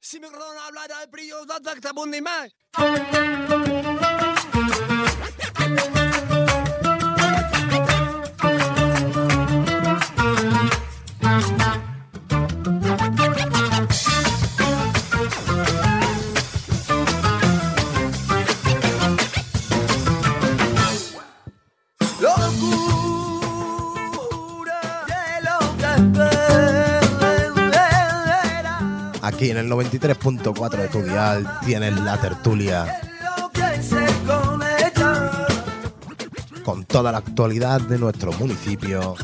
Si me acuerdo hablar al brillo, da bundi mai. Aquí en el 93.4 de tu dial tienes La Tertulia, con toda la actualidad de nuestro municipio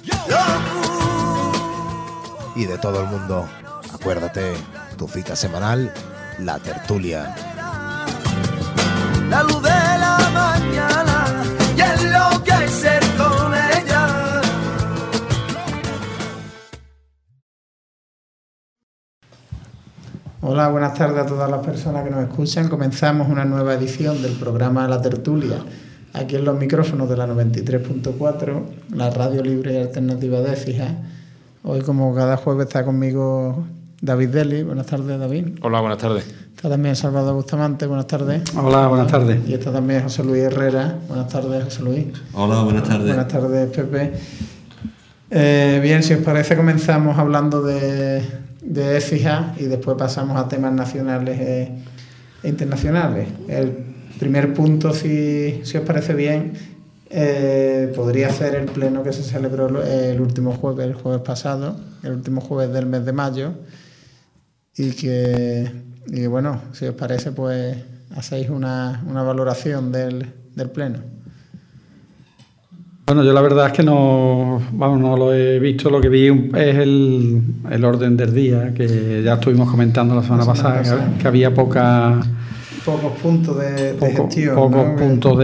y de todo el mundo. Acuérdate, tu cita semanal, La Tertulia. La luz de la mañana y enloquecer con ella. Hola, buenas tardes a todas las personas que nos escuchan. Comenzamos una nueva edición del programa La Tertulia, aquí en los micrófonos de la 93.4, la radio libre y alternativa de Écija. Hoy, como cada jueves, está conmigo David Deli. Buenas tardes, David. Hola, buenas tardes. Está también Salvador Bustamante. Buenas tardes. Hola, buenas tardes. Y está también José Luis Herrera. Buenas tardes, José Luis. Hola, buenas tardes. Buenas tardes, Pepe. Bien, si os parece, comenzamos hablando de Écija y después pasamos a temas nacionales e internacionales. El primer punto, si os parece bien, podría ser el pleno que se celebró el último jueves, el jueves pasado, el último jueves del mes de mayo, y bueno, si os parece, pues hacéis una valoración del pleno. Bueno, yo la verdad es que no lo he visto. Lo que vi es el orden del día, que ya estuvimos comentando la semana pasada, que había pocos puntos de gestión. Pocos puntos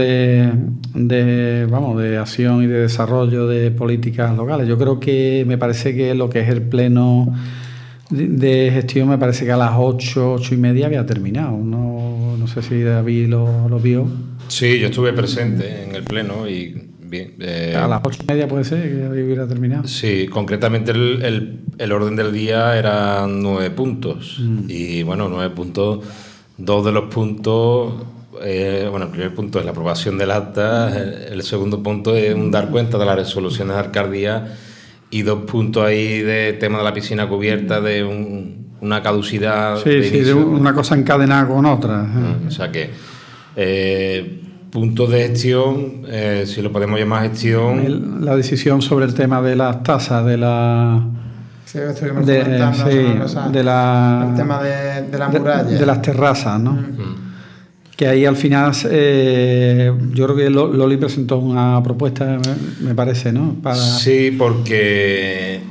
de acción y de desarrollo de políticas locales. Yo creo que me parece que lo que es el pleno de gestión, me parece que a las 8:30 había terminado. No sé si David lo vio. Sí, yo estuve presente en el pleno y bien. A las 8:30 puede ser que hubiera terminado. Sí, concretamente el orden del día eran 9 puntos. Y bueno, 9 puntos, 2 de los puntos, el primer punto es la aprobación del acta, el segundo punto es un dar cuenta de las resoluciones de alcaldía y 2 puntos ahí de tema de la piscina cubierta, de una caducidad. Sí, de una cosa encadenada con otra. O sea que puntos de gestión, si lo podemos llamar gestión. La decisión sobre el tema de las tasas, de la... Sí, estuvimos comentando el tema de la muralla. De las terrazas, ¿no? Que ahí al final yo creo que Loli presentó una propuesta, me parece, ¿no? Sí, porque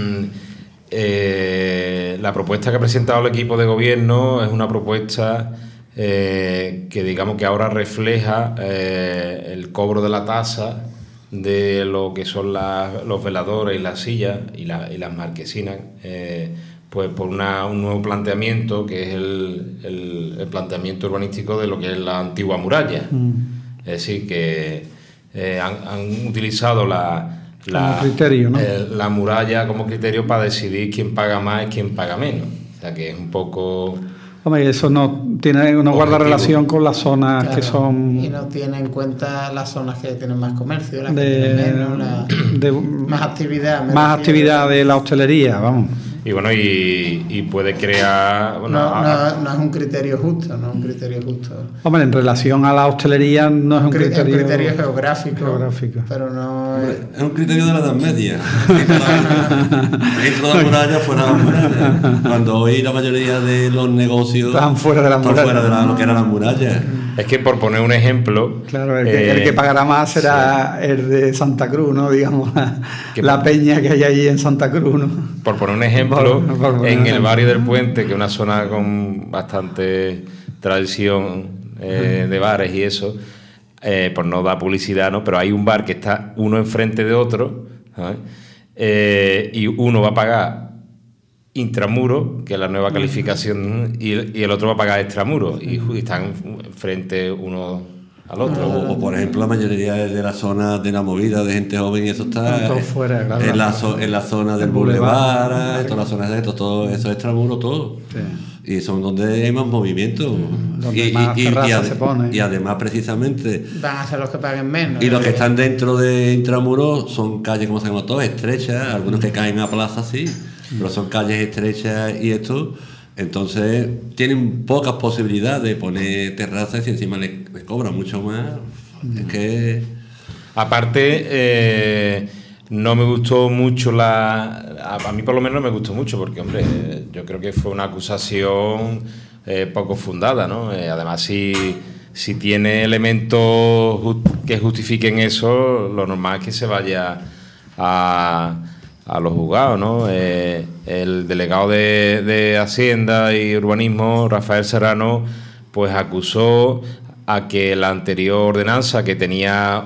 la propuesta que ha presentado el equipo de gobierno es una propuesta que digamos que ahora refleja el cobro de la tasa de lo que son los veladores y las sillas y las marquesinas, pues por un nuevo planteamiento que es el planteamiento urbanístico de lo que es la antigua muralla. Es decir, que han utilizado criterio, ¿no? La muralla como criterio para decidir quién paga más y quién paga menos. O sea, que es un poco... Hombre, eso no guarda relación con las zonas, claro, que son... Y no tiene en cuenta las zonas que tienen más comercio, las que tienen menos, más actividad. Más actividad de la hostelería, vamos. Y bueno, y puede crear... Bueno, no es un criterio justo, no es un criterio justo. Hombre, en relación a la hostelería no es un criterio... Es un criterio geográfico. Pero no... Es un criterio de la Edad Media. Dentro de la muralla, fuera de la muralla. Cuando hoy la mayoría de los negocios... Están fuera de la muralla. Fuera de lo que era la muralla. Es que por poner un ejemplo... Claro, el que pagará más será el de Santa Cruz, ¿no? Digamos, la peña que hay allí en Santa Cruz, ¿no? Por poner un ejemplo, en el barrio del Puente, que es una zona con bastante tradición de bares y eso, por no dar publicidad, ¿no? Pero hay un bar que está uno enfrente de otro, ¿sabes? Y uno va a pagar intramuro, que es la nueva calificación, y el otro va a pagar extramuro, y están frente uno al otro. O por ejemplo, la mayoría de las zonas de la movida de gente joven, y eso está fuera, claro, en la zona del boulevard, todas las zonas de esto, todo eso es extramuro, todo. Sí. y son donde hay más movimiento. Donde más terrazas se ponen. Y además, precisamente, van a ser los que paguen menos. Y los que están dentro de Intramuros son calles, como sabemos todos, estrechas, algunos que caen a plaza, sí, pero son calles estrechas y esto. Entonces tienen pocas posibilidades de poner terrazas y encima le cobran mucho más. Es que... Aparte, no me gustó mucho a mí por lo menos no me gustó mucho, porque, hombre, yo creo que fue una acusación poco fundada, ¿no? Además, si tiene elementos que justifiquen eso, lo normal es que se vaya a los juzgados, ¿no? El delegado de Hacienda y Urbanismo, Rafael Serrano, pues acusó a que la anterior ordenanza, que tenía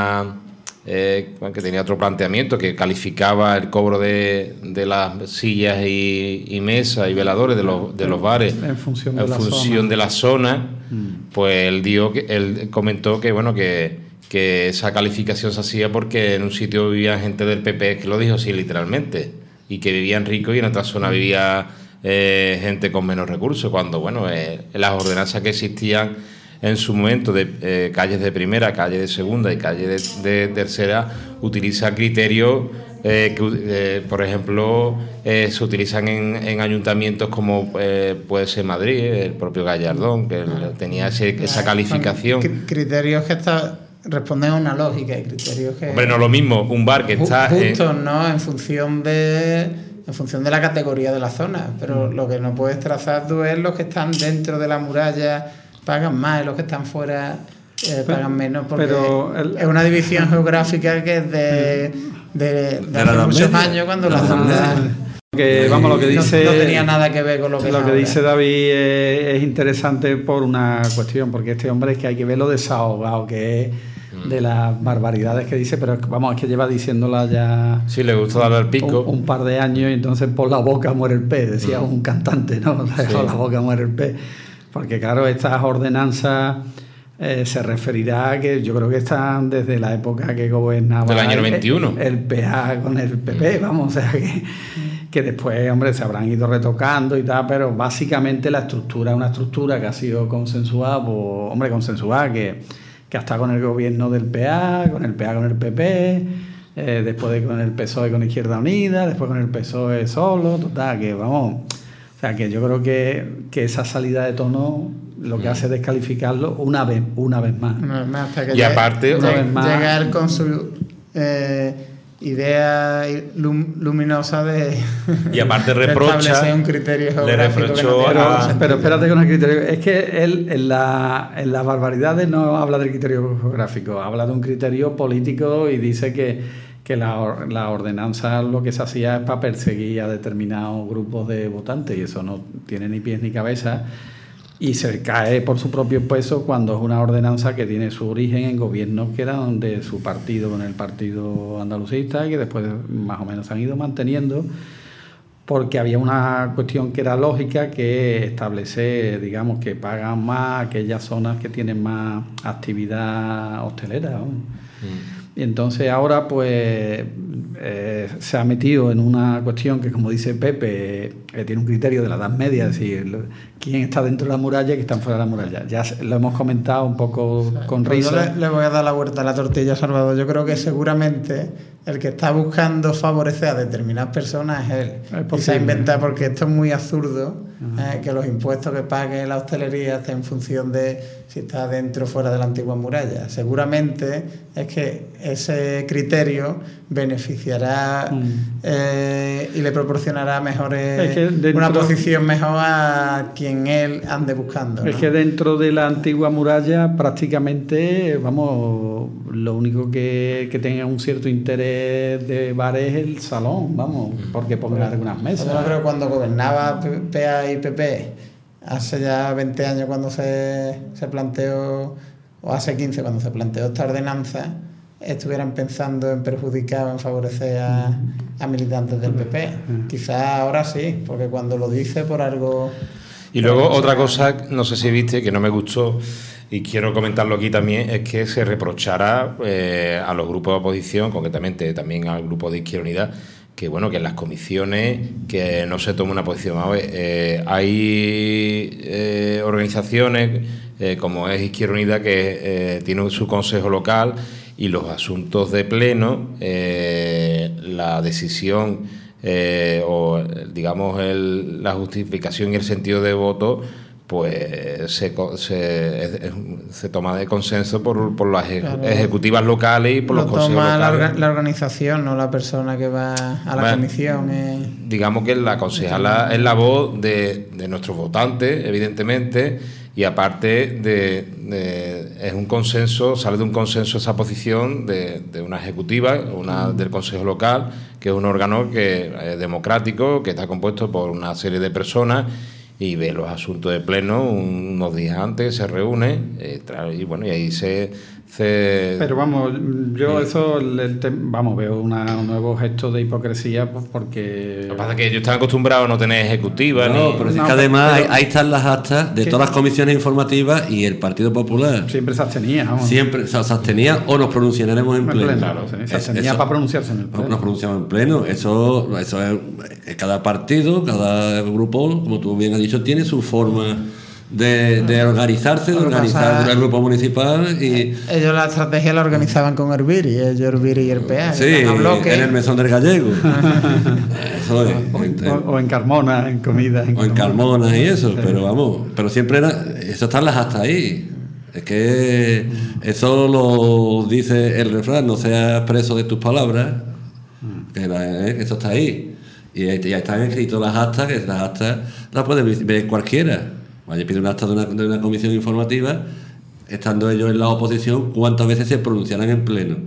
otro planteamiento, que calificaba el cobro de las sillas y mesas y veladores de los bares en función de la zona, pues él comentó que bueno que esa calificación se hacía porque en un sitio vivía gente del PP, que lo dijo así literalmente, y que vivían ricos, y en otra zona vivía gente con menos recursos, cuando bueno las ordenanzas que existían en su momento de calles de primera, calles de segunda y calles de tercera, utilizan criterios que, por ejemplo, se utilizan en ayuntamientos como puede ser Madrid, el propio Gallardón, que tenía esa calificación. Criterios que responden a una lógica, y criterios que... Hombre, no es lo mismo un bar que está... Justos, ¿no? En función de la categoría de la zona, pero lo que no puedes trazar tú es los que están dentro de la muralla pagan más y los que están fuera pagan menos, porque es una división geográfica que es de hace muchos años, cuando la zona... Que, vamos, lo que dice, no tenía nada que ver con lo que dice David es interesante por una cuestión, porque este hombre es que hay que verlo desahogado, que es de las barbaridades que dice, pero vamos, es que lleva diciéndola ya... Sí, le gusta darle al pico. Un par de años, y entonces por la boca muere el pez, decía un cantante, ¿no? Por la boca muere el pez. Porque claro, estas ordenanzas se referirá a que yo creo que están desde la época que gobernaba del año 91 el PA con el PP, vamos, o sea que después, hombre, se habrán ido retocando y tal, pero básicamente la estructura es una estructura que ha sido consensuada, que ha estado con el gobierno del PA con el PP, después con el PSOE con Izquierda Unida, después con el PSOE solo, total, que vamos... O sea, que yo creo que esa salida de tono lo que hace es descalificarlo una vez más. Hasta que y aparte, llega él con su idea luminosa de... Y aparte reprocha... un criterio geográfico. Le reprochó pero espérate con el criterio. Es que él en las barbaridades no habla del criterio geográfico, habla de un criterio político y dice que la ordenanza lo que se hacía es para perseguir a determinados grupos de votantes, y eso no tiene ni pies ni cabeza, y se cae por su propio peso cuando es una ordenanza que tiene su origen en gobiernos que eran de su partido, con el partido andalucista, y que después más o menos se han ido manteniendo, porque había una cuestión que era lógica, que establece, digamos, que pagan más aquellas zonas que tienen más actividad hostelera, ¿no? Y entonces ahora pues se ha metido en una cuestión que, como dice Pepe, tiene un criterio de la Edad Media, es decir, quién está dentro de la muralla y quién está fuera de la muralla. Ya lo hemos comentado un poco con risa. Yo le voy a dar la vuelta a la tortilla, Salvador. Yo creo que seguramente el que está buscando favorecer a determinadas personas es él. Y se ha inventado, porque esto es muy absurdo, que los impuestos que pague la hostelería estén en función de si está dentro o fuera de la antigua muralla. Seguramente es que ese criterio beneficiará y le proporcionará una posición mejor a quien él ande buscando, ¿no? Es que dentro de la antigua muralla prácticamente, vamos, lo único que tenga un cierto interés de bar es el salón, vamos, porque pongan algunas mesas. Yo creo que cuando gobernaba PA y PP, hace ya 20 años cuando se planteó, o hace 15 cuando se planteó esta ordenanza, estuvieran pensando en perjudicar o en favorecer a militantes del PP. Quizás ahora sí, porque cuando lo dice por algo... Y luego otra cosa, no sé si viste, que no me gustó, y quiero comentarlo aquí también, es que se reprochara a los grupos de oposición, concretamente también al grupo de Izquierda Unida, bueno, que en las comisiones que no se tome una posición. A ver, hay organizaciones como es Izquierda Unida que tiene su consejo local y los asuntos de pleno, la decisión o digamos la justificación y el sentido de voto pues se toma de consenso por las ejecutivas locales y por los consejos locales. La organización, no la persona que va a la comisión. Digamos que la concejala es la voz de nuestros votantes, evidentemente, y aparte es un consenso, sale de un consenso esa posición de una ejecutiva, del consejo local, que es un órgano democrático, que está compuesto por una serie de personas y ve los asuntos de pleno unos días antes, se reúne y bueno, y ahí Pero vamos, yo eso veo un nuevo gesto de hipocresía porque... Lo que pasa es que ellos están acostumbrados a no tener ejecutiva. Pero es que además ahí están las actas de todas las comisiones informativas y el Partido Popular siempre se abstenía, vamos. Siempre se abstenía o nos pronunciaremos en pleno. Claro, se abstenía para pronunciarse en el pleno. Nos pronunciamos en pleno. Eso es cada partido, cada grupo, como tú bien has dicho, tiene su forma de organizarse, de organizar el grupo municipal. Y ellos la estrategia la organizaban con Herbiri, Herbiri y el PA. Sí, en el mesón del gallego. Eso es. O en Carmona, en comida. O en Carmona y eso, pero vamos, pero siempre eso están las hasta ahí. Es que eso lo dice el refrán, no seas preso de tus palabras, que eso está ahí. Y ya están escritas las actas, que las actas las puede ver cualquiera. Vaya, pide un acta de una comisión informativa, estando ellos en la oposición, cuántas veces se pronunciarán en pleno.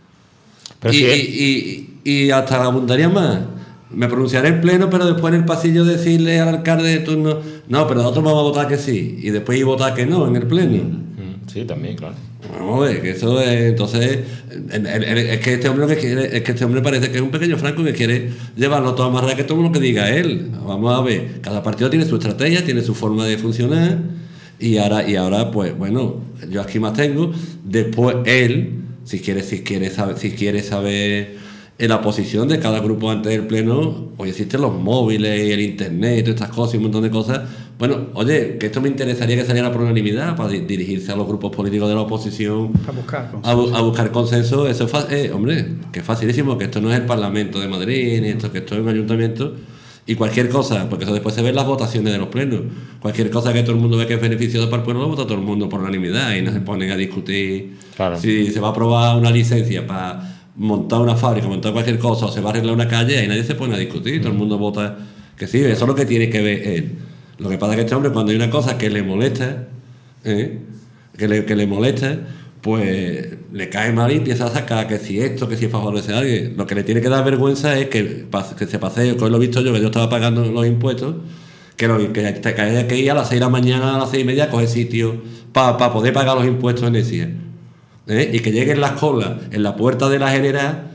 Y hasta abundaría más. Me pronunciaré en pleno, pero después en el pasillo decirle al alcalde de turno, no, pero nosotros vamos a votar que sí, y después votar que no en el pleno. Sí, también, claro. Vamos a ver, que eso es, entonces, es que este hombre parece que es un pequeño Franco que quiere llevarlo todo más rápido que todo lo que diga él. Vamos a ver, cada partido tiene su estrategia, tiene su forma de funcionar, y ahora pues bueno, yo aquí más tengo, después él, si quiere saber en la posición de cada grupo antes del pleno, hoy existen los móviles y el internet y todas estas cosas y un montón de cosas. Bueno, oye, que esto me interesaría que saliera por unanimidad para dirigirse a los grupos políticos de la oposición a buscar consenso. Eso es hombre, que es facilísimo, que esto no es el Parlamento de Madrid ni que esto es un ayuntamiento. Y cualquier cosa, porque eso después se ve en las votaciones de los plenos, cualquier cosa que todo el mundo ve que es beneficioso para el pueblo, lo vota todo el mundo por unanimidad y no se ponen a discutir si se va a aprobar una licencia para montar una fábrica, montar cualquier cosa, o se va a arreglar una calle, y nadie se pone a discutir, todo el mundo vota que sí. Eso es lo que tiene que ver él. Lo que pasa es que este hombre, cuando hay una cosa que le molesta, que le molesta, pues le cae mal y empieza a sacar que si esto, que si favorece a alguien. Lo que le tiene que dar vergüenza es que se pase, que lo he visto yo, que yo estaba pagando los impuestos, que haya que ir a las 6 de la mañana, a las 6:30 a coger sitio para poder pagar los impuestos en ese. Y que lleguen las colas en la puerta de la general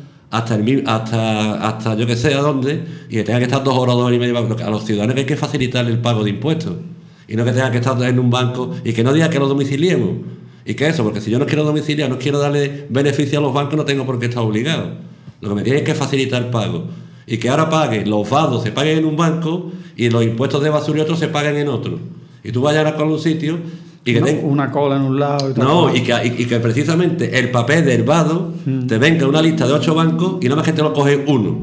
hasta yo que sé a dónde, y que tengan que estar 2 horas, 2 horas y media. A los ciudadanos que hay que facilitarle el pago de impuestos y no que tengan que estar en un banco y que no digan que lo domiciliemos. ¿Y qué es eso? Porque si yo no quiero domiciliar, no quiero darle beneficio a los bancos, no tengo por qué estar obligado. Lo que me tiene es que facilitar el pago. Y que ahora paguen, los vados se paguen en un banco y los impuestos de basura y otros se paguen en otro. Y tú vayas a un sitio y que una cola en un lado y todo. No, y que precisamente el papel del vado te venga una lista de 8 bancos y nada más que te lo coge uno.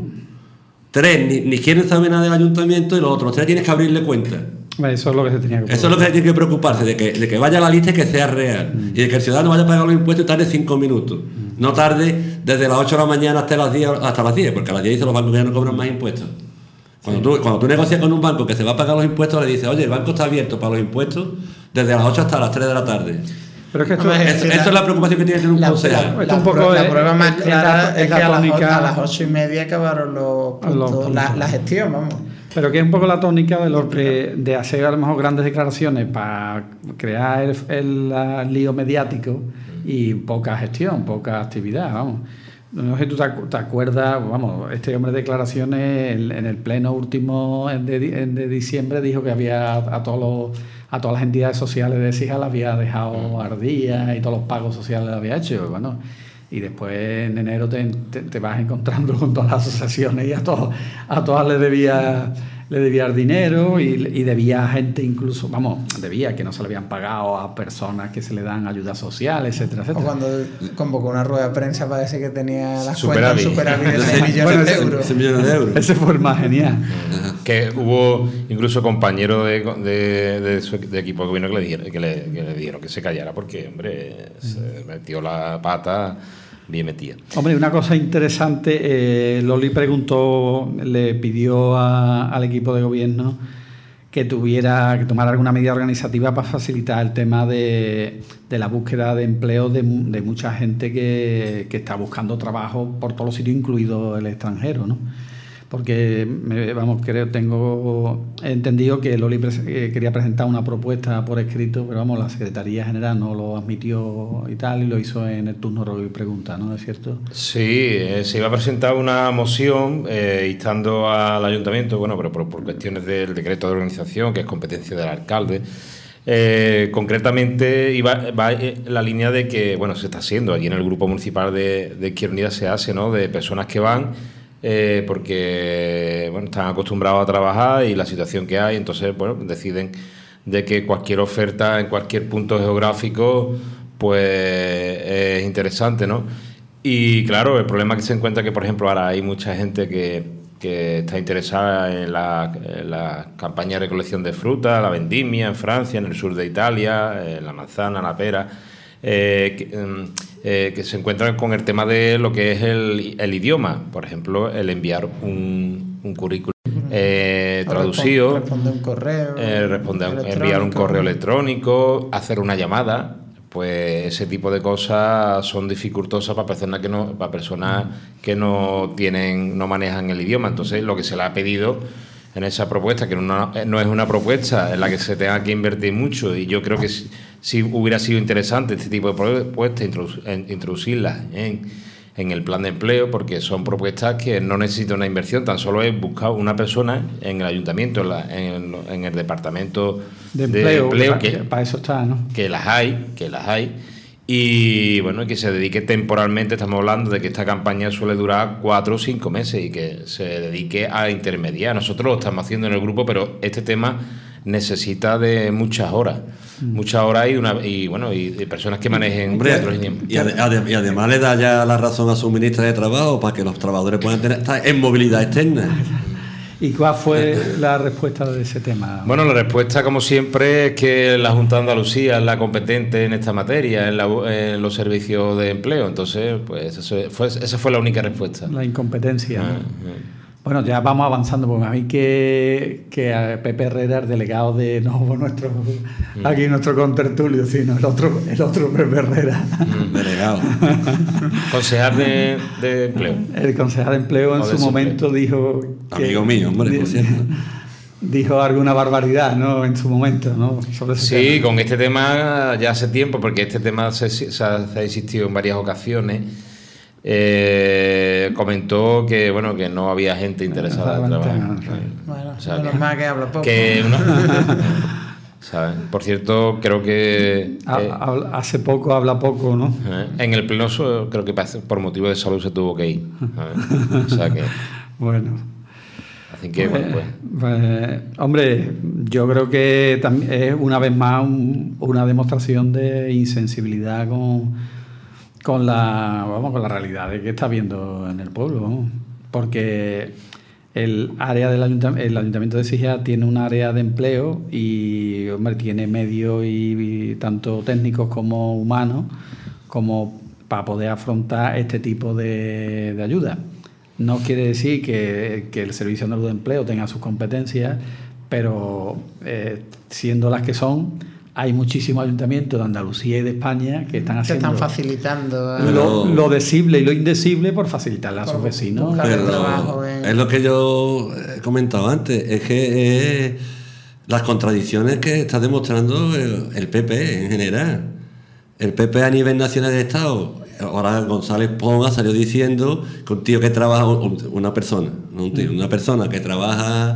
3 ni quieren saber nada del ayuntamiento y los otros 3 tienes que abrirle cuenta. Eso es lo que se tenía que preocupar. Eso es lo que tiene que preocuparse, de que vaya a la lista y que sea real. Y de que el ciudadano vaya a pagar los impuestos y tarde 5 minutos. No tarde desde las 8 de la mañana hasta las 10, porque a las 10 dicen los bancos que ya no cobran más impuestos. Cuando tú negocias con un banco que se va a pagar los impuestos, le dices, oye, el banco está abierto para los impuestos desde las 8 hasta las 3 de la tarde. Pero es que eso es la preocupación que tiene que tener un concejal. La prueba más clara es que a las 8:30 acabaron la gestión, vamos. Pero que es un poco la tónica de hacer a lo mejor grandes declaraciones para crear el lío mediático y poca gestión, poca actividad, vamos. No sé si tú te acuerdas, vamos, este hombre de declaraciones en el pleno último de diciembre dijo que había a todas las entidades sociales de Écija le había dejado ardía y todos los pagos sociales le había hecho. Bueno, Y después en enero te vas encontrando con todas las asociaciones y a todas le debías dinero y debía a gente incluso, debía que no se le habían pagado a personas que se le dan ayuda social, etcétera, etcétera. O cuando convocó una rueda de prensa para decir que tenía las Superávit. cuentas superávit de 6 millones de euros. 6 millones de euros. Ese fue el más genial. Que hubo incluso compañeros de su equipo de gobierno que le dijeron que se callara porque, hombre, se metió la pata bien metida. Hombre, una cosa interesante, Loli le pidió al equipo de gobierno que tomara alguna medida organizativa para facilitar el tema de la búsqueda de empleo de mucha gente que está buscando trabajo por todos los sitios, incluido el extranjero, ¿no? Porque, tengo entendido que Loli quería presentar una propuesta por escrito, pero la Secretaría General no lo admitió y tal, y lo hizo en el turno de pregunta, ¿no es cierto? Sí, se iba a presentar una moción instando al ayuntamiento, pero por cuestiones del decreto de organización, que es competencia del alcalde. Concretamente va la línea de que, se está haciendo allí en el grupo municipal de Izquierda Unida, se hace, ¿no?, de personas que van porque están acostumbrados a trabajar y la situación que hay, entonces deciden de que cualquier oferta en cualquier punto geográfico pues es interesante, ¿no? Y claro, el problema que se encuentra es que, por ejemplo, ahora hay mucha gente que está interesada en la campaña de recolección de fruta, la vendimia en Francia, en el sur de Italia, la manzana, la pera, que se encuentran con el tema de lo que es el idioma, por ejemplo, el enviar un currículum traducido, responder un correo, enviar un correo electrónico, hacer una llamada. Pues ese tipo de cosas son dificultosas para personas que no manejan el idioma. Entonces, lo que se le ha pedido en esa propuesta, que no es una propuesta en la que se tenga que invertir mucho, y yo creo que si hubiera sido interesante este tipo de propuestas introducirlas en el plan de empleo, porque son propuestas que no necesitan una inversión, tan solo es buscar una persona en el ayuntamiento, en el departamento de empleo que para eso está, ¿no? Que las hay, y que se dedique temporalmente. Estamos hablando de que esta campaña suele durar 4 o 5 meses y que se dedique a intermediar. Nosotros lo estamos haciendo en el grupo, pero este tema necesita de muchas horas y personas que manejen. Hombre, y además le da ya la razón a su ministra de Trabajo para que los trabajadores puedan estar en movilidad externa. ¿Y cuál fue la respuesta de ese tema? La respuesta, como siempre, es que la Junta de Andalucía es la competente en esta materia, en los servicios de empleo. Entonces, pues esa fue la única respuesta. La incompetencia. Bueno, ya vamos avanzando, porque a mí que a Pepe Herrera, el delegado de aquí nuestro contertulio, sino el otro Pepe Herrera. Delegado. Concejal de empleo. El concejal de empleo en su momento dijo... Amigo mío, hombre, por cierto. Dijo alguna barbaridad, ¿no?, en su momento, ¿no? Sobre ese tema. Con este tema ya hace tiempo, porque este tema se ha insistido en varias ocasiones. Comentó que no había gente interesada en trabajar. Menos mal que habla poco. ¿Sabes? Por cierto, creo que hace poco habla poco, ¿no? En el pleno creo que por motivo de salud se tuvo que ir. O sea que bueno. Así que hombre, yo creo que también es una vez más una demostración de insensibilidad con la realidad de que está viendo en el pueblo, ¿no? Porque el ayuntamiento de Écija tiene un área de empleo y, hombre, tiene medios y tanto técnicos como humanos como para poder afrontar este tipo de ayuda. No quiere decir que el Servicio Andaluz de Empleo tenga sus competencias, pero siendo las que son, hay muchísimos ayuntamientos de Andalucía y de España que están haciendo... están facilitando lo decible y lo indecible por facilitarle a sus vecinos. Es lo que yo he comentado antes, es que las contradicciones que está demostrando el PP en general. El PP a nivel nacional de Estado, ahora González Pons salió diciendo que un tío que trabaja, una persona que trabaja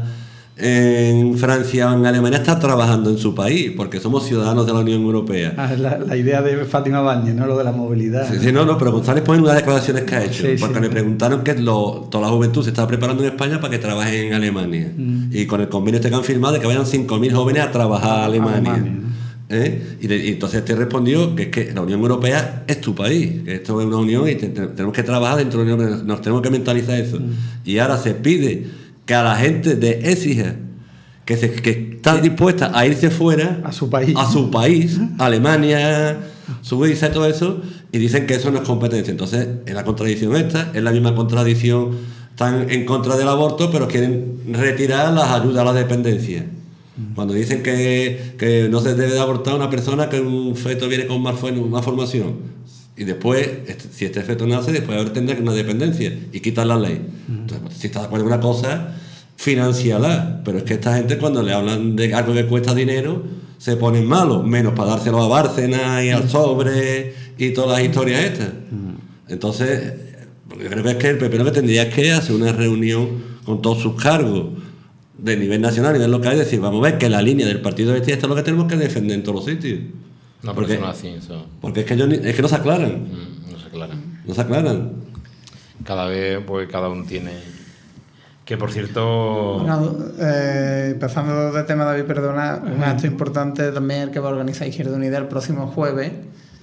en Francia o en Alemania está trabajando en su país, porque somos ciudadanos de la Unión Europea. La idea de Fátima Báñez, ¿no? Lo de la movilidad. Sí, no, pero González pone unas declaraciones que ha hecho, porque le preguntaron que toda la juventud se estaba preparando en España para que trabaje en Alemania. Y con el convenio que han firmado de que vayan 5.000 jóvenes a trabajar a Alemania. Y entonces te respondió que es que la Unión Europea es tu país, que esto es una unión y tenemos que trabajar dentro de la Unión Europea, nos tenemos que mentalizar eso. Y ahora se pide que a la gente de Écija que está dispuesta a irse fuera a su país, Alemania, Suiza y todo eso, y dicen que eso no es competencia. Entonces es la contradicción esta, es la misma contradicción, están en contra del aborto pero quieren retirar las ayudas a la dependencia. Cuando dicen que no se debe de abortar a una persona que un feto viene con más formación, y después, si este feto nace, después haber tendrá que una dependencia y quitar la ley. Entonces, si estás de acuerdo con una cosa, financiala. Pero es que esta gente, cuando le hablan de algo que cuesta dinero, se ponen malos, menos para dárselo a Bárcenas y al Sobre y todas las historias estas. Entonces, yo creo que es que el PP lo que tendría es que hacer una reunión con todos sus cargos de nivel nacional, a nivel local, y decir, vamos a ver que la línea del partido de esto es lo que tenemos que defender en todos los sitios. No, pero eso no es así. Eso. Porque es que no se aclaran. No se aclaran. Cada vez, pues cada uno tiene... Que por cierto... Bueno, pasando de tema, David, perdona, un acto importante también el que va a organizar Izquierda Unida el próximo jueves,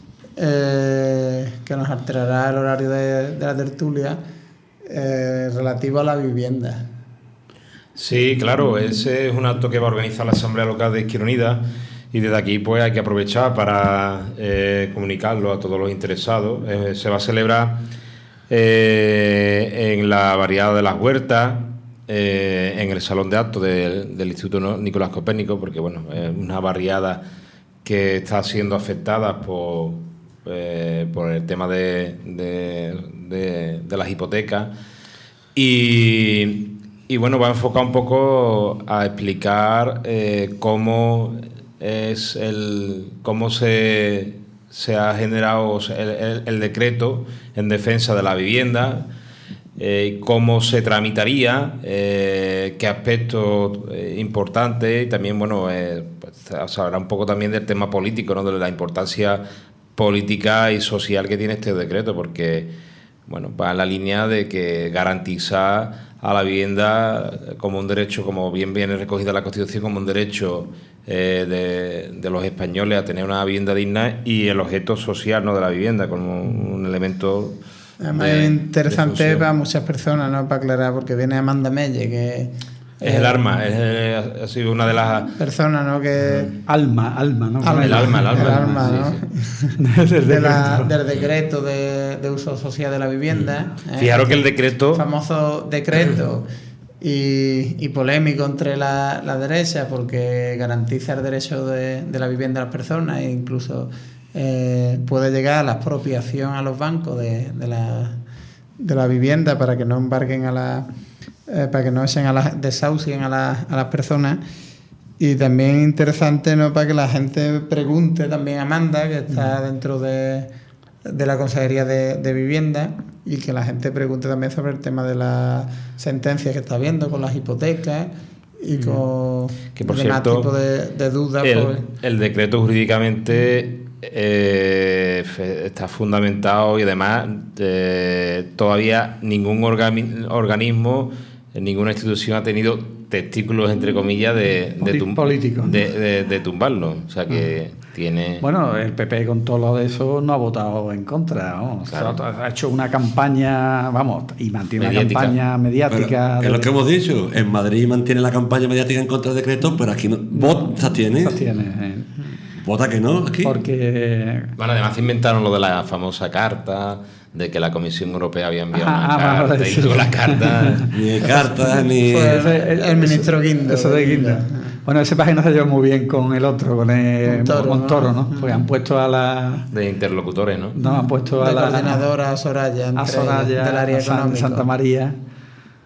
que nos alterará el horario de la tertulia, relativo a la vivienda. Sí, claro, ese es un acto que va a organizar la Asamblea Local de Izquierda Unida. Y desde aquí pues hay que aprovechar para comunicarlo a todos los interesados. Se va a celebrar en la barriada de las Huertas, en el salón de actos del Instituto Nicolás Copérnico, porque bueno, es una barriada que está siendo afectada por el tema de las hipotecas. Y bueno, va a enfocar un poco a explicar cómo se ha generado el decreto en defensa de la vivienda, cómo se tramitaría, qué aspectos importantes, y también bueno, pues, se hablará un poco también del tema político, ¿no? De la importancia política y social que tiene este decreto, porque bueno, va en la línea de que garantiza a la vivienda como un derecho, como bien viene recogida en la Constitución, como un derecho de los españoles a tener una vivienda digna, y el objeto social, ¿no?, de la vivienda como un elemento. Además es interesante para muchas personas, ¿no?, para aclarar, porque viene Amanda Melle, que es el arma, ha sido una de las personas, ¿no?, que alma, ¿no? El alma, ¿no? Sí. Del decreto de uso social de la vivienda. Fijaros que el decreto, famoso decreto, y polémico entre la derecha, porque garantiza el derecho de la vivienda a las personas, e incluso puede llegar a la expropiación a los bancos de la vivienda para que no embarguen para que no desahucien a las personas. Y también interesante, ¿no?, para que la gente pregunte también a Amanda, que está dentro de la Consejería de Vivienda, y que la gente pregunte también sobre el tema de las sentencias que está habiendo con las hipotecas y con que por demás cierto, tipo de dudas. El decreto jurídicamente está fundamentado, y además todavía ningún organismo, ninguna institución ha tenido testículos, entre comillas, de tumbarlo. O sea que tiene... Bueno, el PP con todo lo de eso no ha votado en contra, ¿no? Claro. O sea, ha hecho una campaña, y mantiene Mediática. una campaña mediática. Pero es lo que hemos dicho, en Madrid mantiene la campaña mediática en contra del decreto, pero aquí no. ¿Vota tiene? ¿Vota que no aquí? Porque... Bueno, además inventaron lo de la famosa carta, de que la Comisión Europea había enviado una carta, y con la carta... Ni cartas, ni... El ministro Guindo. Eso de Guindo. Bueno, ese paje no se lleva muy bien con el otro, con el Montoro, ¿no? Porque han puesto a la... De interlocutores, ¿no? No, han puesto a de la... coordinadora a Soraya, a Soraya, del área económica. Santa María,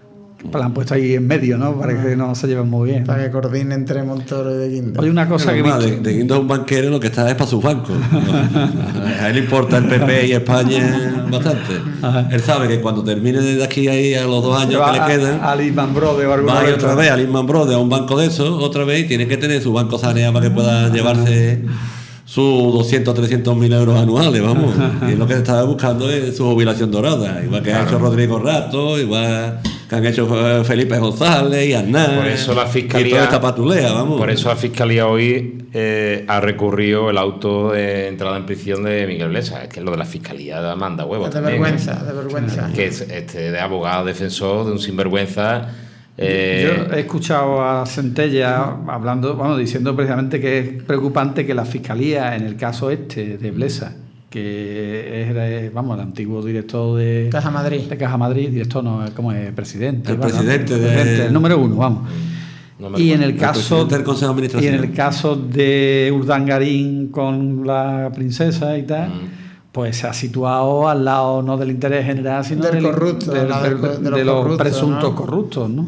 la han puesto ahí en medio, ¿no? Para que no se lleven muy bien. Para que coordine entre Montoro y de Guindos. Oye, una cosa que de Guindos es un banquero, lo que está es para sus bancos. A él le importa el PP y España bastante. Ajá. Él sabe que cuando termine de aquí ahí a los 2 años que le quedan, a Lehman Brothers o alguna va a ir vez otra vez a Lehman Brothers, a un banco de esos, otra vez, y tiene que tener su banco saneado para que pueda llevarse sus 200 300 mil euros anuales, vamos. Y lo que estaba buscando es su jubilación dorada, igual que ha hecho Rodrigo Rato, igual que han hecho Felipe González y Aznar. Por eso la Fiscalía, y toda esta patulea, vamos. Por eso la Fiscalía hoy ha recurrido el auto de entrada en prisión de Miguel Blesa. Es que lo de la Fiscalía manda huevos. De también, vergüenza, de vergüenza. Que es de abogado defensor de un sinvergüenza. Yo he escuchado a Centella hablando, diciendo precisamente que es preocupante que la Fiscalía, en el caso de Blesa, que era, el antiguo director de Caja Madrid. De Caja Madrid, director no, como es presidente. El presidente el número 1, vamos. Y en el caso del Consejo de Administración. Y en el caso de Urdangarín con la princesa y tal, pues se ha situado al lado no del interés general, sino del corrupto, de los presuntos corruptos, ¿no?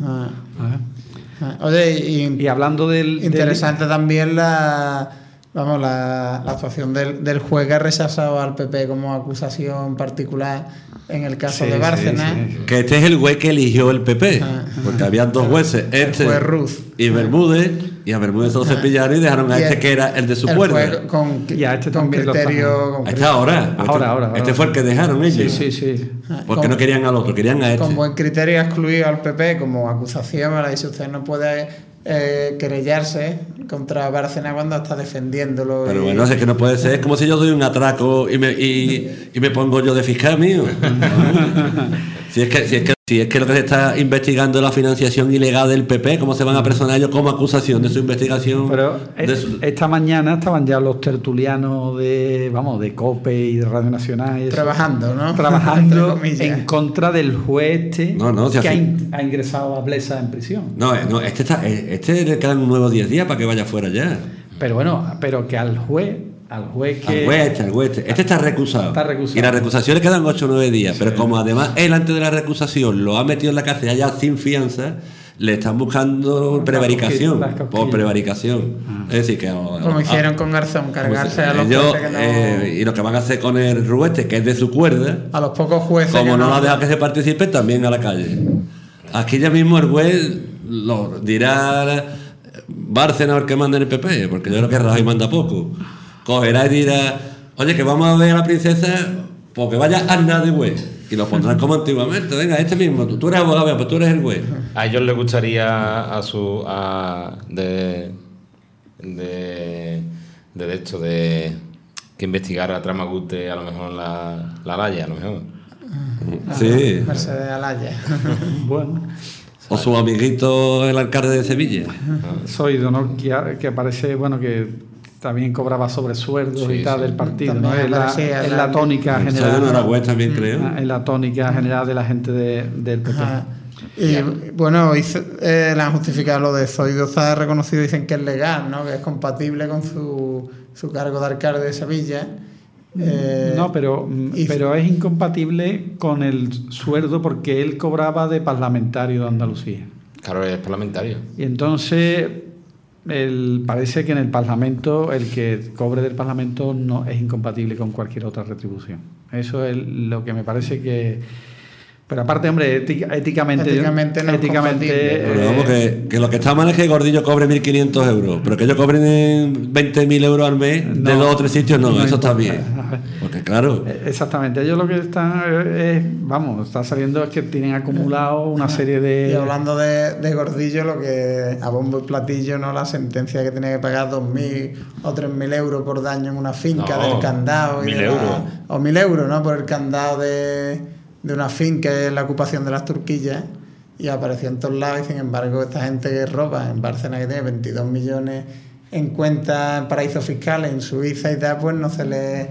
Oye, y hablando interesante también la actuación del juez que ha rechazado al PP como acusación particular en el caso de Bárcenas. Sí. Que este es el juez que eligió el PP, porque habían 2 jueces, juez Ruz y Bermúdez, y a Bermúdez se lo cepillaron y dejaron a que era el de su cuerda. Con criterio. Ahora. Este fue el que dejaron ellos. Sí. Porque no querían al otro, querían a este. Con buen criterio ha excluido al PP como acusación. Ahora dice usted no puede querellarse contra Bárcenas cuando está defendiéndolo. Pero bueno, es que no puede ser. Es como si yo doy un atraco y me pongo yo de fiscal mío. Si es que lo que se está investigando es la financiación ilegal del PP, ¿cómo se van a personar ellos como acusación de su investigación? Pero esta mañana estaban ya los tertulianos de COPE y de Radio Nacional y trabajando, ¿no? Trabajando en contra del juez ha ingresado a Blesa en prisión. Este le quedan nuevos 10 días para que vaya fuera ya. Pero que al juez Este está recusado. Y la recusación le quedan 8 o 9 días. Pero como además él antes de la recusación lo ha metido en la cárcel ya sin fianza, le están buscando prevaricación. Por prevaricación. Es decir, que como hicieron con Garzón, cargarse a los jueces que no... Y lo que van a hacer con el Ruete, que es de su cuerda, a los pocos jueces, como no la deja que se participe, también a la calle. Aquí ya mismo el juez lo dirá Bárcenas el que manda en el PP, porque yo creo que Rajoy manda poco. Cogerá y dirá, oye, que vamos a ver a la princesa, porque vaya Aznar de juez. Y lo pondrán como antiguamente. Venga, este mismo, tú eres abogado, pues tú eres el juez. A ellos les gustaría que investigara a Tramagute, a lo mejor la Laya, a lo mejor. Sí. Mercedes Alaya. Bueno. O su amiguito, el alcalde de Sevilla. Zoido, ¿no? Que parece, que también cobraba sobresueldos y tal del partido, ¿no? Es la tónica general. No era juez también, creo. Es la tónica general de la gente del PP. Y bueno, le han justificado lo de Zoido, está reconocido, dicen que es legal, ¿no? Que es compatible con su cargo de alcalde de Sevilla. No, pero es incompatible con el sueldo porque él cobraba de parlamentario de Andalucía. Claro, es parlamentario. Y entonces parece que en el Parlamento el que cobre del Parlamento no es incompatible con cualquier otra retribución. Eso es lo que me parece que... Pero aparte, hombre, éticamente pero vamos, que lo que está mal es que Gordillo cobre 1.500 euros, pero que ellos cobren 20.000 euros al mes de 2 o 3 sitios, no eso está bien. Porque claro... Exactamente, ellos lo que están está saliendo es que tienen acumulado una serie de... Y hablando de Gordillo, lo que a bombo y platillo, ¿no? La sentencia que tiene que pagar 2.000 o 3.000 euros por daño en una finca del candado. 1.000 euros. O 1.000 euros, ¿no? Por el candado de una finca en la ocupación de las Turquillas, y apareció en todos lados. Y sin embargo, esta gente que roba en Bárcenas, que tiene 22 millones en cuentas en paraísos fiscales, en Suiza y tal, pues no se le...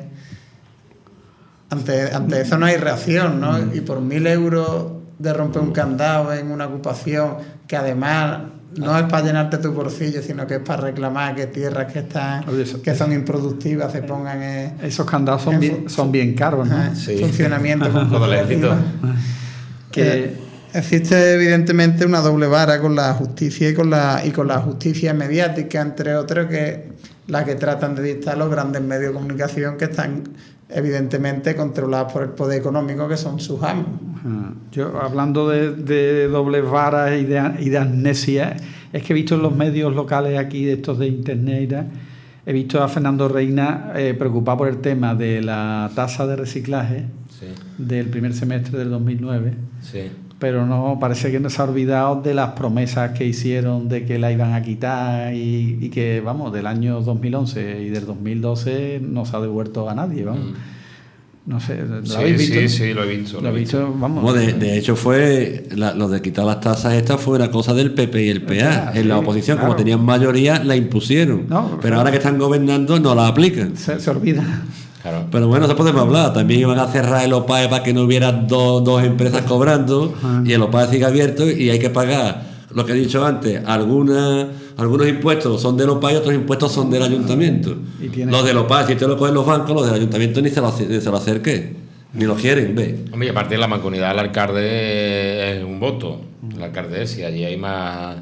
Ante eso no hay reacción, ¿no? Y por 1.000 euros de romper un candado en una ocupación, que además no es para llenarte tu bolsillo, sino que es para reclamar que tierras que son improductivas se pongan esos candados son bien caros, ¿no? Sí. Funcionamiento Todo el éxito. Existe evidentemente una doble vara con la justicia y con la justicia mediática, entre otros, que la que tratan de dictar los grandes medios de comunicación que están evidentemente controlados por el poder económico, que son sus amos. Yo, hablando de dobles varas y de amnesia, es que he visto en los medios locales aquí, de estos de internet y tal, he visto a Fernando Reina preocupado por el tema de la tasa de reciclaje del primer semestre del 2009. Sí. Pero no, parece que no se ha olvidado de las promesas que hicieron de que la iban a quitar y que, vamos, del año 2011 y del 2012 no se ha devuelto a nadie, vamos. No sé, ¿lo habéis visto? Sí, lo he visto. Lo he visto, vamos. Bueno, de hecho fue lo de quitar las tasas estas fue una cosa del PP y el PA. En la oposición, claro, como tenían mayoría, la impusieron. No, pero ahora que están gobernando no la aplican. Se olvida. Claro. Pero bueno, eso podemos hablar. También iban a cerrar el OPAE para que no hubiera dos empresas cobrando y el OPAE sigue abierto y hay que pagar, lo que he dicho antes, algunos impuestos son del OPAE y otros impuestos son del ayuntamiento. Los del OPAE, si te lo cogen los bancos, los del ayuntamiento ni se lo acerquen, ni lo quieren, ve. Hombre, y aparte de la mancomunidad del alcalde es un voto. El alcalde, si allí hay más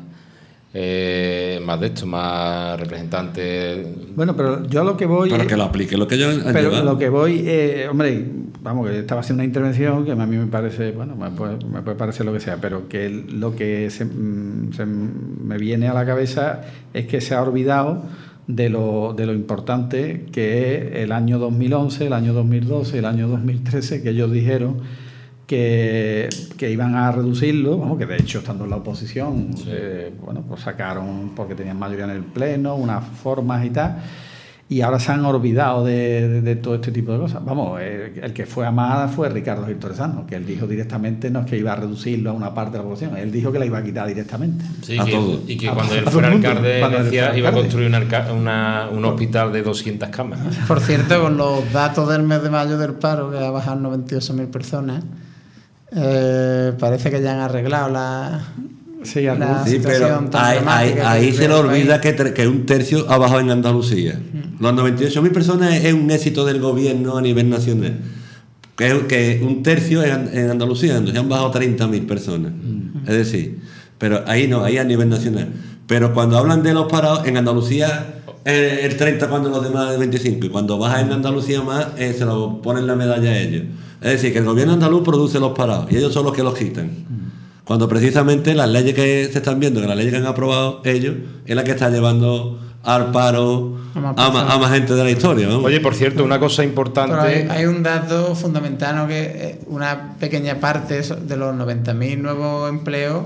más representantes. Bueno, pero yo a lo que voy. Para que lo aplique lo que yo. Pero lo que voy, hombre, vamos, que estaba haciendo una intervención que a mí me parece, bueno, me puede parecer lo que sea, pero que lo que se me viene a la cabeza es que se ha olvidado de lo importante que es el año 2011, el año 2012, el año 2013, que ellos dijeron que iban a reducirlo, vamos, que de hecho estando en la oposición, bueno, pues sacaron, porque tenían mayoría en el pleno, unas formas y tal, y ahora se han olvidado de todo este tipo de cosas. Vamos, el que fue a más fue Ricardo Gil Torresano, que él dijo directamente no es que iba a reducirlo a una parte de la población, él dijo que la iba a quitar directamente. Sí, y que cuando él fuera alcalde decía iba a construir un hospital de 200 camas. Por cierto, con los datos del mes de mayo del paro, que ha bajado 98.000 personas, parece que ya han arreglado la pero ahí se le olvida que un tercio ha bajado en Andalucía. Los 98.000 personas es un éxito del gobierno a nivel nacional. Que un tercio en Andalucía han bajado 30.000 personas. Es decir, pero ahí no, ahí a nivel nacional. Pero cuando hablan de los parados, en Andalucía el 30, cuando los demás el 25, y cuando baja en Andalucía más, se lo ponen la medalla a ellos. Es decir, que el gobierno andaluz produce los parados y ellos son los que los quitan. Cuando precisamente las leyes que se están viendo, que las leyes que han aprobado ellos, es la que está llevando al paro a más gente de la historia, ¿no? Oye, por cierto, una cosa importante. Hay un dato fundamental, ¿no? Que una pequeña parte de los 90.000 nuevos empleos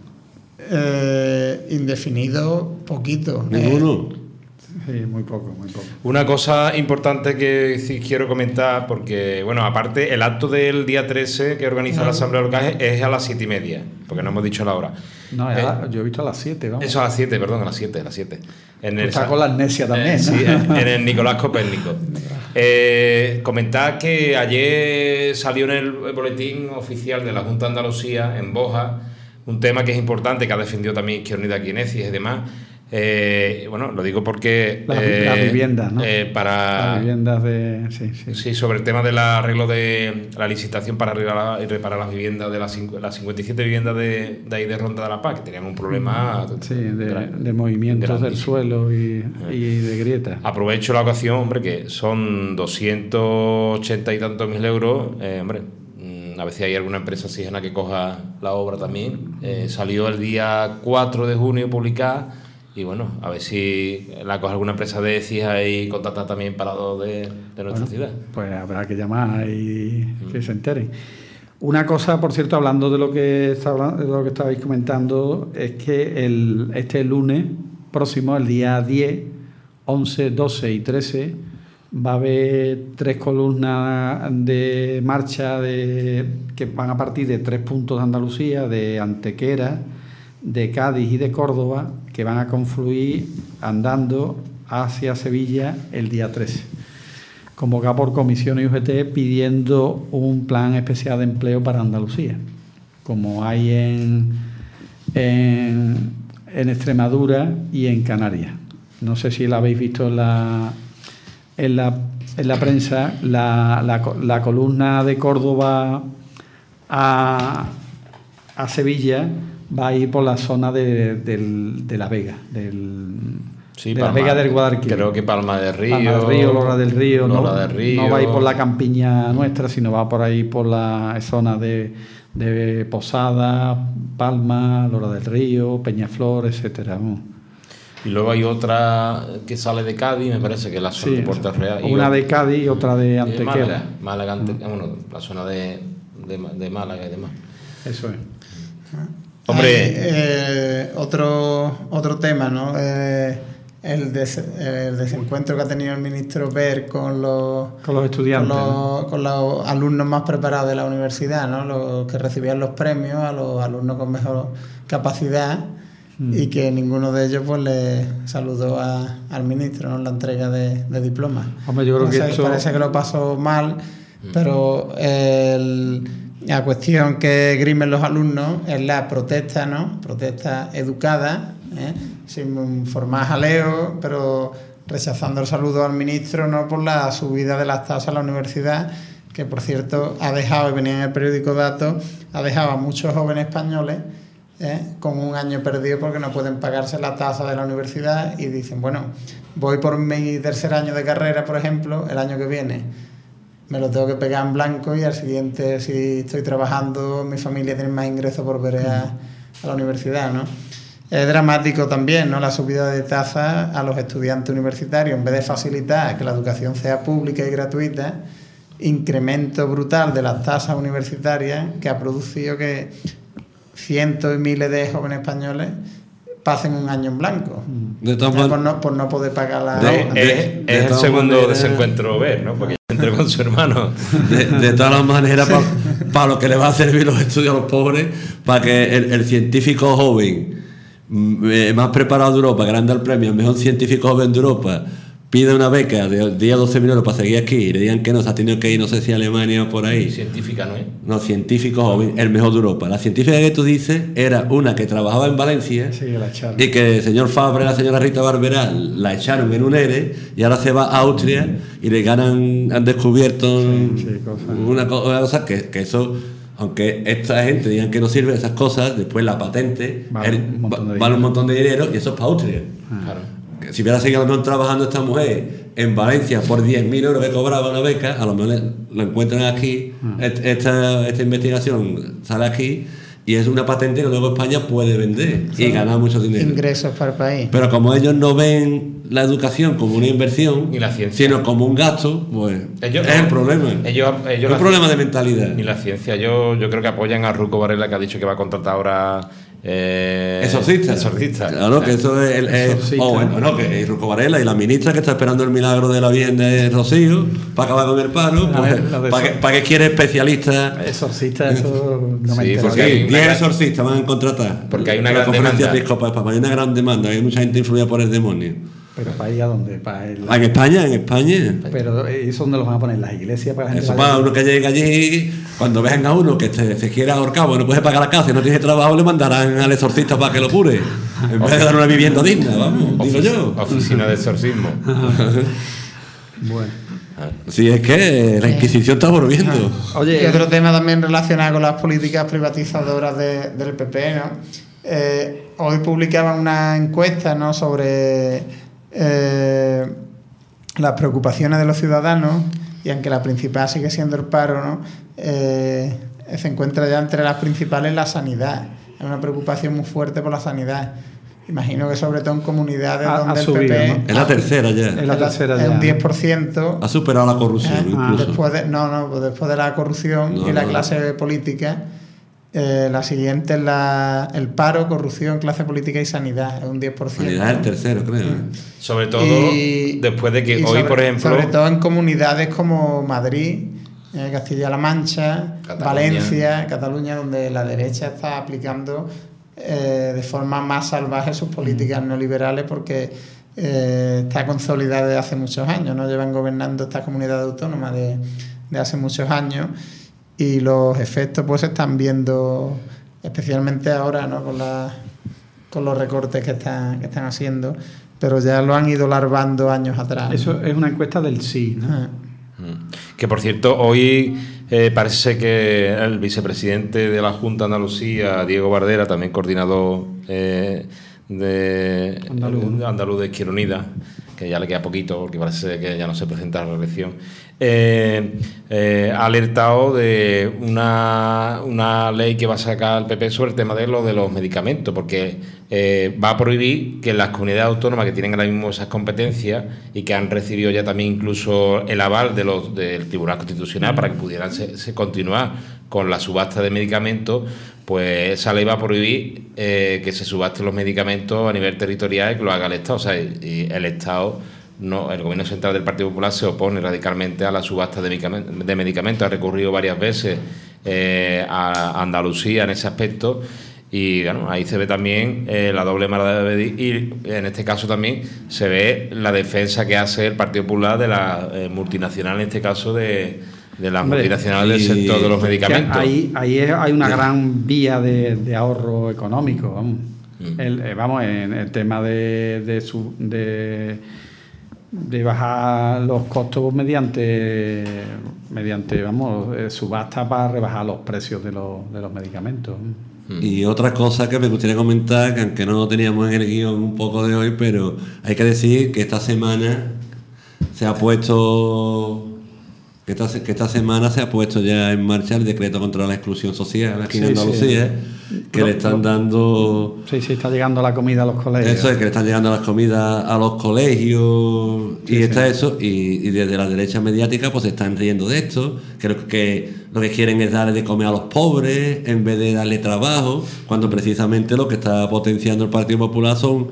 indefinidos, poquito. Ninguno. Sí, muy poco. Una cosa importante que sí quiero comentar, porque, bueno, aparte, el acto del día 13 que organiza la Asamblea Local es a las 7:30, porque no hemos dicho la hora. No, yo he visto a las 7, vamos. Eso a las 7, perdón, a las 7. Está con la amnesia también, ¿no? Sí, en el Nicolás Copérnico. Comentar que ayer salió en el boletín oficial de la Junta de Andalucía, en Boja, un tema que es importante, que ha defendido también Izquierda Unida Quinesis y demás. Bueno, lo digo porque las viviendas, ¿no? Las viviendas sí, sobre el tema del arreglo de la licitación para arreglar y reparar las viviendas de las 57 viviendas de ahí de Ronda de la Paz, que tenían un problema de movimientos del suelo y de grietas. Aprovecho la ocasión, hombre, que son 280 y tantos mil euros, hombre. A ver si hay alguna empresa oxígena que coja la obra también. Salió el día 4 de junio publicada. Y bueno, a ver si la coge alguna empresa de Cija y contacta también parados de nuestra ciudad. Pues habrá que llamar y que se enteren. Una cosa, por cierto, hablando de lo que estabais comentando, es que este lunes próximo, el día 10, 11, 12 y 13, va a haber 3 columnas de marcha que van a partir de 3 puntos de Andalucía, de Antequera, de Cádiz y de Córdoba, que van a confluir andando hacia Sevilla el día 13. Convocado por Comisiones y UGT pidiendo un plan especial de empleo para Andalucía, como hay en Extremadura y en Canarias. No sé si la habéis visto en la prensa, la columna de Córdoba a Sevilla va a ir por la zona de La Vega, Sí, de La Vega del Guadalquivir. Creo que Palma del Río. Palma del Río, Lora del Río. Lora del Río. No va a ir por la campiña nuestra, sino va por ahí por la zona de Posada, Palma, Lora del Río, Peñaflor, etcétera. Y luego hay otra que sale de Cádiz, me parece que es la zona de Puerto Real. Una de Cádiz y otra de Antequera. Málaga, bueno, la zona de Málaga y demás. Eso es. Hombre, otro tema, ¿no? El desencuentro que ha tenido el ministro Wert con los estudiantes, con los alumnos más preparados de la universidad, ¿no? Los que recibían los premios, a los alumnos con mejor capacidad, y que ninguno de ellos pues le saludó al ministro, ¿no? En la entrega de diplomas. Hombre, yo creo que parece que lo pasó mal, pero la cuestión que grimen los alumnos es la protesta, ¿no? Protesta educada, sin formar jaleo, pero rechazando el saludo al ministro, ¿no? Por la subida de las tasas a la universidad, que por cierto ha dejado, y venía en el periódico Datos, ha dejado a muchos jóvenes españoles con un año perdido porque no pueden pagarse la tasa de la universidad y dicen, bueno, voy por mi tercer año de carrera, por ejemplo, el año que viene me lo tengo que pegar en blanco y al siguiente, si estoy trabajando, mi familia tiene más ingresos por ver a la universidad, ¿no? Es dramático también, ¿no? La subida de tasas a los estudiantes universitarios, en vez de facilitar que la educación sea pública y gratuita, incremento brutal de las tasas universitarias que ha producido que cientos y miles de jóvenes españoles pasen un año en blanco por no poder pagar la... Es el segundo desencuentro Wert, ¿no? Porque entró con su hermano. De todas maneras, para lo que le va a servir los estudios a los pobres, para que el científico joven más preparado de Europa, que anda el premio, el mejor científico joven de Europa, pide una beca de 10 a 12 millones para seguir aquí y le digan que no, se ha tenido que ir, no sé si a Alemania o por ahí. Científica, ¿no es? No, científico joven, el mejor de Europa. La científica que tú dices era una que trabajaba en Valencia, sí, la echaron, y que el señor Fabre y la señora Rita Barberá la echaron en un ERE y ahora se va a Austria y le ganan, han descubierto una cosa que eso... Aunque esta gente digan que no sirve esas cosas, después la patente vale un montón de dinero y eso es para Austria. Claro. Si hubiera seguido a lo mejor trabajando esta mujer en Valencia por 10.000 euros que cobraba una beca, a lo mejor lo encuentran aquí, esta investigación sale aquí y es una patente que luego España puede vender y ganar mucho dinero. Ingresos para el país. Pero como ellos no ven la educación como una inversión, ni la ciencia, sino como un gasto, pues ellos es el problema. Ellos es un problema de mentalidad. Ni la ciencia. Yo creo que apoyan a Ruco Varela, que ha dicho que va a contratar ahora... exorcista. Claro, que eso es que Ruco Varela y la ministra que está esperando el milagro de la bien de Rocío para acabar con el paro, ¿para qué quiere especialistas? Exorcista, eso no me sí, interesa. porque 10 exorcistas van a contratar. Porque hay una gran demanda. Hay una gran demanda, hay mucha gente influida por el demonio. ¿Pero para ir a dónde? En España. Pero ¿eso dónde los van a poner? ¿Las iglesias? Para la gente eso para uno que llegue allí, cuando vean a uno que se quiera ahorcar, no puede pagar la casa y no tiene trabajo, le mandarán al exorcista para que lo cure. En vez de dar una vivienda digna, vamos, digo yo. Oficina de exorcismo. Bueno. Sí, es que la Inquisición está volviendo. Oye, y otro tema también relacionado con las políticas privatizadoras del PP, ¿no? Hoy publicaban una encuesta, ¿no? Sobre las preocupaciones de los ciudadanos, y aunque la principal sigue siendo el paro, ¿no? Se encuentra ya entre las principales la sanidad. Hay una preocupación muy fuerte por la sanidad. Imagino que sobre todo en comunidades donde el PP... ¿no? Es la tercera ya. Es un 10%. Ha superado la corrupción incluso. Después de la corrupción y la clase política... la siguiente es el paro, corrupción, clase política y sanidad, es un 10%. Sanidad es el tercero, creo. Sobre todo después de que hoy, por ejemplo... Sobre todo en comunidades como Madrid, Castilla-La Mancha, Valencia, Cataluña, donde la derecha está aplicando de forma más salvaje sus políticas neoliberales porque está consolidada desde hace muchos años, ¿no? Llevan gobernando esta comunidad autónoma de hace muchos años. Y los efectos pues se están viendo especialmente ahora, ¿no? con los recortes que están haciendo, pero ya lo han ido larvando años atrás. Eso es una encuesta del sí, ¿no? Que por cierto, hoy parece que el vicepresidente de la Junta de Andalucía, Diego Bardera, también coordinador de andaluz de Izquierda Unida, que ya le queda poquito porque parece que ya no se presenta a la reelección, ha alertado de una ley que va a sacar el PP sobre el tema de los medicamentos, porque va a prohibir que las comunidades autónomas que tienen ahora mismo esas competencias y que han recibido ya también incluso el aval del Tribunal Constitucional para que pudieran continuar con la subasta de medicamentos, pues esa ley va a prohibir que se subasten los medicamentos a nivel territorial y que lo haga el Estado. O sea, y el Estado, no, el Gobierno Central del Partido Popular se opone radicalmente a la subasta de medicamentos. Ha recurrido varias veces a Andalucía en ese aspecto. Y bueno, ahí se ve también la doble vara y en este caso también se ve la defensa que hace el Partido Popular de la multinacional, en este caso de las multinacionales del sector de los medicamentos. Ahí hay una gran vía de ahorro económico, vamos. En el tema de bajar los costos mediante subasta para rebajar los precios de los medicamentos. Y otra cosa que me gustaría comentar, que aunque no lo teníamos en el guión un poco de hoy, pero hay que decir que esta semana se ha puesto ya en marcha el decreto contra la exclusión social aquí en Andalucía, que le están dando... Sí, está llegando la comida a los colegios. Eso es, que le están llegando las comidas a los colegios, eso, y desde la derecha mediática pues se están riendo de esto, que lo que quieren es darle de comer a los pobres en vez de darle trabajo, cuando precisamente lo que está potenciando el Partido Popular son...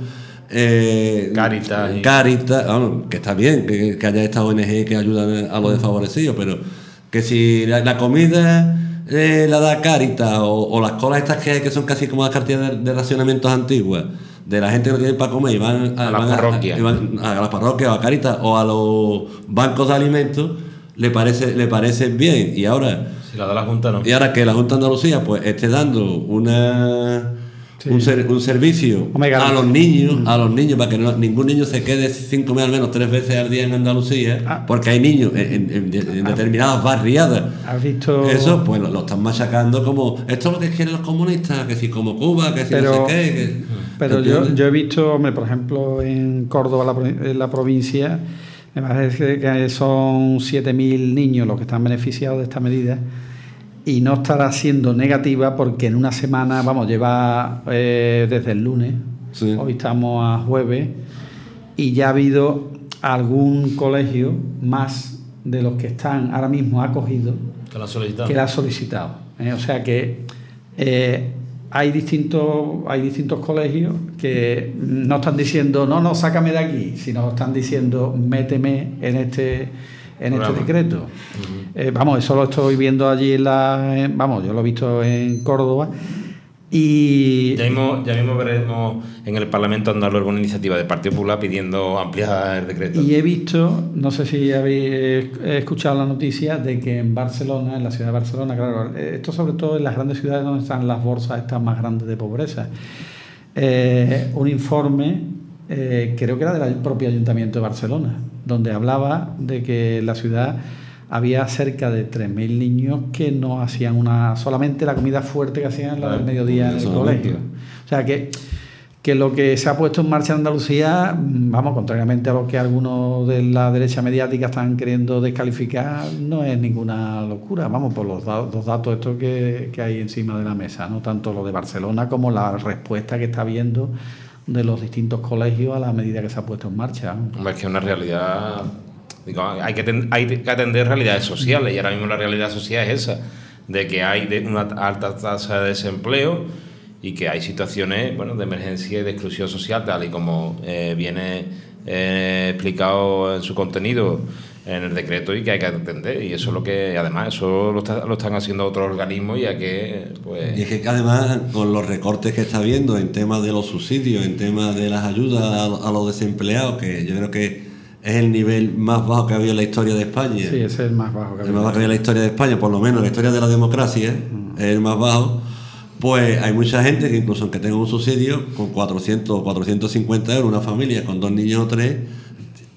Caritas, bueno, que está bien que haya estas ONG que ayudan a los desfavorecidos, pero que si la comida la da Caritas o las colas estas que hay, que son casi como las cartillas de racionamientos antiguas de la gente que no tiene para comer y van a las parroquias o a Caritas o a los bancos de alimentos, le parece bien. Y ahora, si la da la Junta, no. Y ahora que la Junta de Andalucía pues esté dando un servicio a los niños para que ningún niño se quede sin comer al menos 3 veces al día en Andalucía, porque hay niños en determinadas barriadas. ¿Has visto eso? Pues lo están machacando como esto es lo que quieren los comunistas, que si como Cuba, que si no sé qué. Pero yo he visto, por ejemplo, en Córdoba, en la provincia, me parece que son 7.000 niños los que están beneficiados de esta medida. Y no estará siendo negativa porque en una semana, lleva desde el lunes, hoy estamos a jueves, y ya ha habido algún colegio más de los que están ahora mismo acogidos que la ha solicitado. O sea que hay distintos colegios que no están diciendo no, sácame de aquí, sino están diciendo méteme en este decreto. Eso lo estoy viendo allí yo lo he visto en Córdoba. Y ya mismo veremos en el Parlamento andaluz alguna iniciativa del Partido Popular pidiendo ampliar el decreto. Y he visto, no sé si habéis escuchado la noticia de que en Barcelona, en la ciudad de Barcelona, claro, esto sobre todo en las grandes ciudades donde están las bolsas estas más grandes de pobreza, un informe, creo que era del propio Ayuntamiento de Barcelona, donde hablaba de que en la ciudad había cerca de 3.000 niños que no hacían solamente la comida fuerte que hacían la del mediodía en el colegio. O sea que lo que se ha puesto en marcha en Andalucía, contrariamente a lo que algunos de la derecha mediática están queriendo descalificar, no es ninguna locura, por los datos estos que hay encima de la mesa, ¿no? Tanto lo de Barcelona como la respuesta que está habiendo de los distintos colegios a la medida que se ha puesto en marcha. Es que es una realidad, hay que atender realidades sociales, y ahora mismo la realidad social es esa, de que hay una alta tasa de desempleo y que hay situaciones de emergencia y de exclusión social, tal y como viene explicado en su contenido en el decreto, y que hay que atender. Y eso es lo que, además, eso lo están haciendo otros organismos, y hay que Y es que además, con los recortes que está habiendo en temas de los subsidios, en temas de las ayudas a los desempleados, que yo creo que es el nivel más bajo que ha habido en la historia de España. Sí, ese es el más bajo que ha habido. El más bajo que ha habido en la historia de España, por lo menos en la historia de la democracia, es el más bajo. Pues hay mucha gente que incluso aunque tenga un subsidio, con 400 o 450 euros, una familia con 2 niños o 3,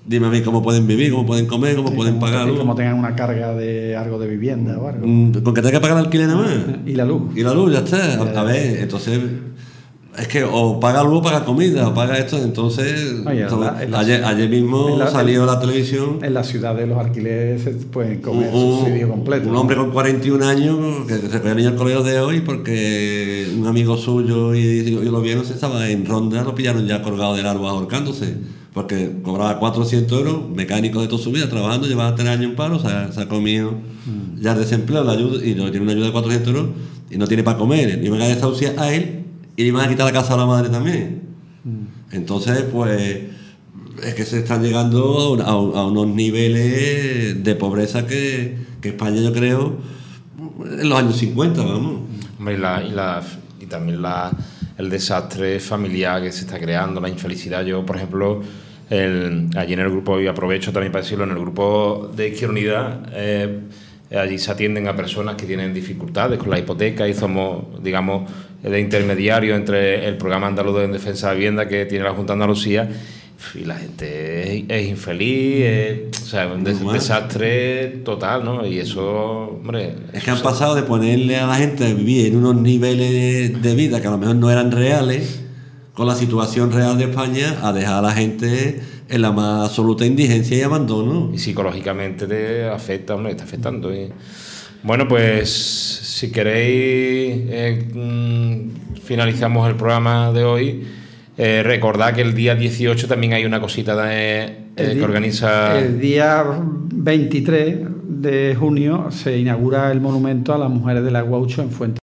dime a mí cómo pueden vivir, cómo pueden comer, cómo pueden pagar luz. Como tengan una carga de algo de vivienda o algo. Con que tenga que pagar el alquiler nada más. Y la luz. Y la luz, ya está. A ver, entonces... Es que o paga luz o paga comida, o paga esto, entonces... Oye, ayer mismo salió la televisión... En la ciudad de los alquileres se pueden comer subsidio completo. Un hombre con 41 años que se fue al niño al colegio de hoy porque un amigo suyo y lo vieron, se estaba en Ronda, lo pillaron ya colgado del árbol ahorcándose. Porque cobraba 400 euros, mecánico de toda su vida, trabajando, llevaba 3 años en paro, o sea, se ha comido ya el desempleo, la ayuda, y no tiene una ayuda de 400 euros y no tiene para comer. Y me a desahuciar a él y le van a quitar la casa a la madre también. Entonces, pues, es que se están llegando a unos niveles de pobreza que España, yo creo, en los años 50, vamos. Hombre, y también el desastre familiar que se está creando, la infelicidad. Yo, por ejemplo, allí en el grupo, y aprovecho también para decirlo, en el grupo de Izquierda Unida, allí se atienden a personas que tienen dificultades con la hipoteca y somos, digamos, de intermediario entre el programa andaluz de defensa de vivienda que tiene la Junta de Andalucía y la gente es infeliz, o sea, un desastre total, ¿no? Y eso, hombre... Es que han pasado de ponerle a la gente a vivir en unos niveles de vida que a lo mejor no eran reales con la situación real de España a dejar a la gente en la más absoluta indigencia y abandono. Y psicológicamente te afecta, hombre, está afectando. Bueno, pues si queréis finalizamos el programa de hoy. Recordad que el día 18 también hay una cosita que organiza... El día 23 de junio se inaugura el monumento a las mujeres del Aguaucho en Fuente.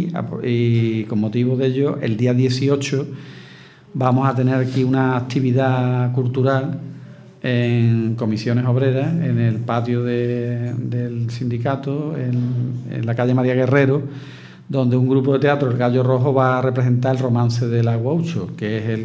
Y con motivo de ello, el día 18 vamos a tener aquí una actividad cultural en Comisiones Obreras, en el patio del sindicato, en la calle María Guerrero, donde un grupo de teatro, el Gallo Rojo, va a representar el romance del Aguaucho, que es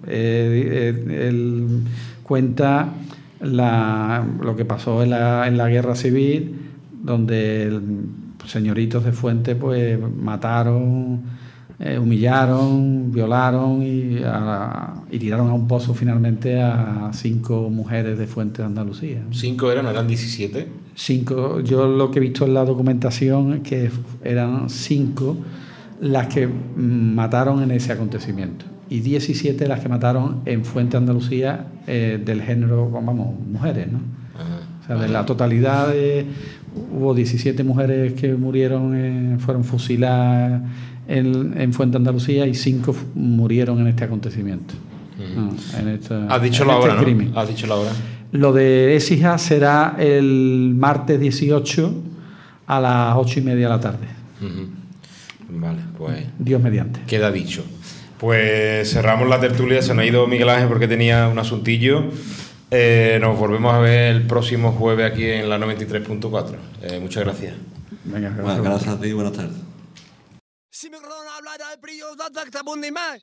él cuenta lo que pasó en la guerra civil, donde señoritos de Fuente pues mataron, humillaron, violaron y tiraron a un pozo finalmente a 5 mujeres de Fuente de Andalucía. ¿5 eran 17? 5. Yo lo que he visto en la documentación es que eran 5 las que mataron en ese acontecimiento y 17 las que mataron en Fuente de Andalucía del género, vamos, mujeres, ¿no? O sea, de la totalidad hubo 17 mujeres que murieron, fueron fusiladas en Fuente de Andalucía y 5 murieron en este acontecimiento. Has dicho la hora, ¿no? Has dicho la hora. Lo de Écija será el martes 18 a las 8:30 de la tarde. Vale, pues... Dios mediante. Queda dicho. Pues cerramos la tertulia. Se nos ha ido Miguel Ángel porque tenía un asuntillo. Nos volvemos a ver el próximo jueves aquí en la 93.4. Muchas gracias. Venga, gracias a ti y buenas tardes. Si me hablar al brillo, da bundi mai.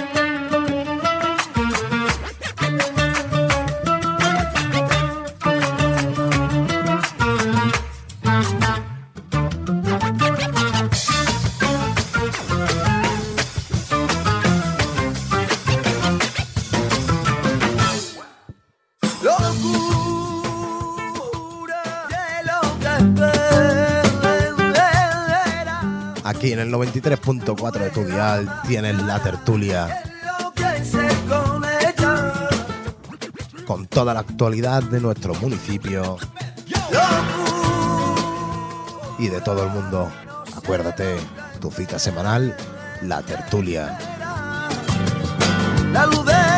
Aquí en el 93.4 de tu dial tienes la tertulia con toda la actualidad de nuestro municipio y de todo el mundo. Acuérdate, tu cita semanal, la tertulia. La luz de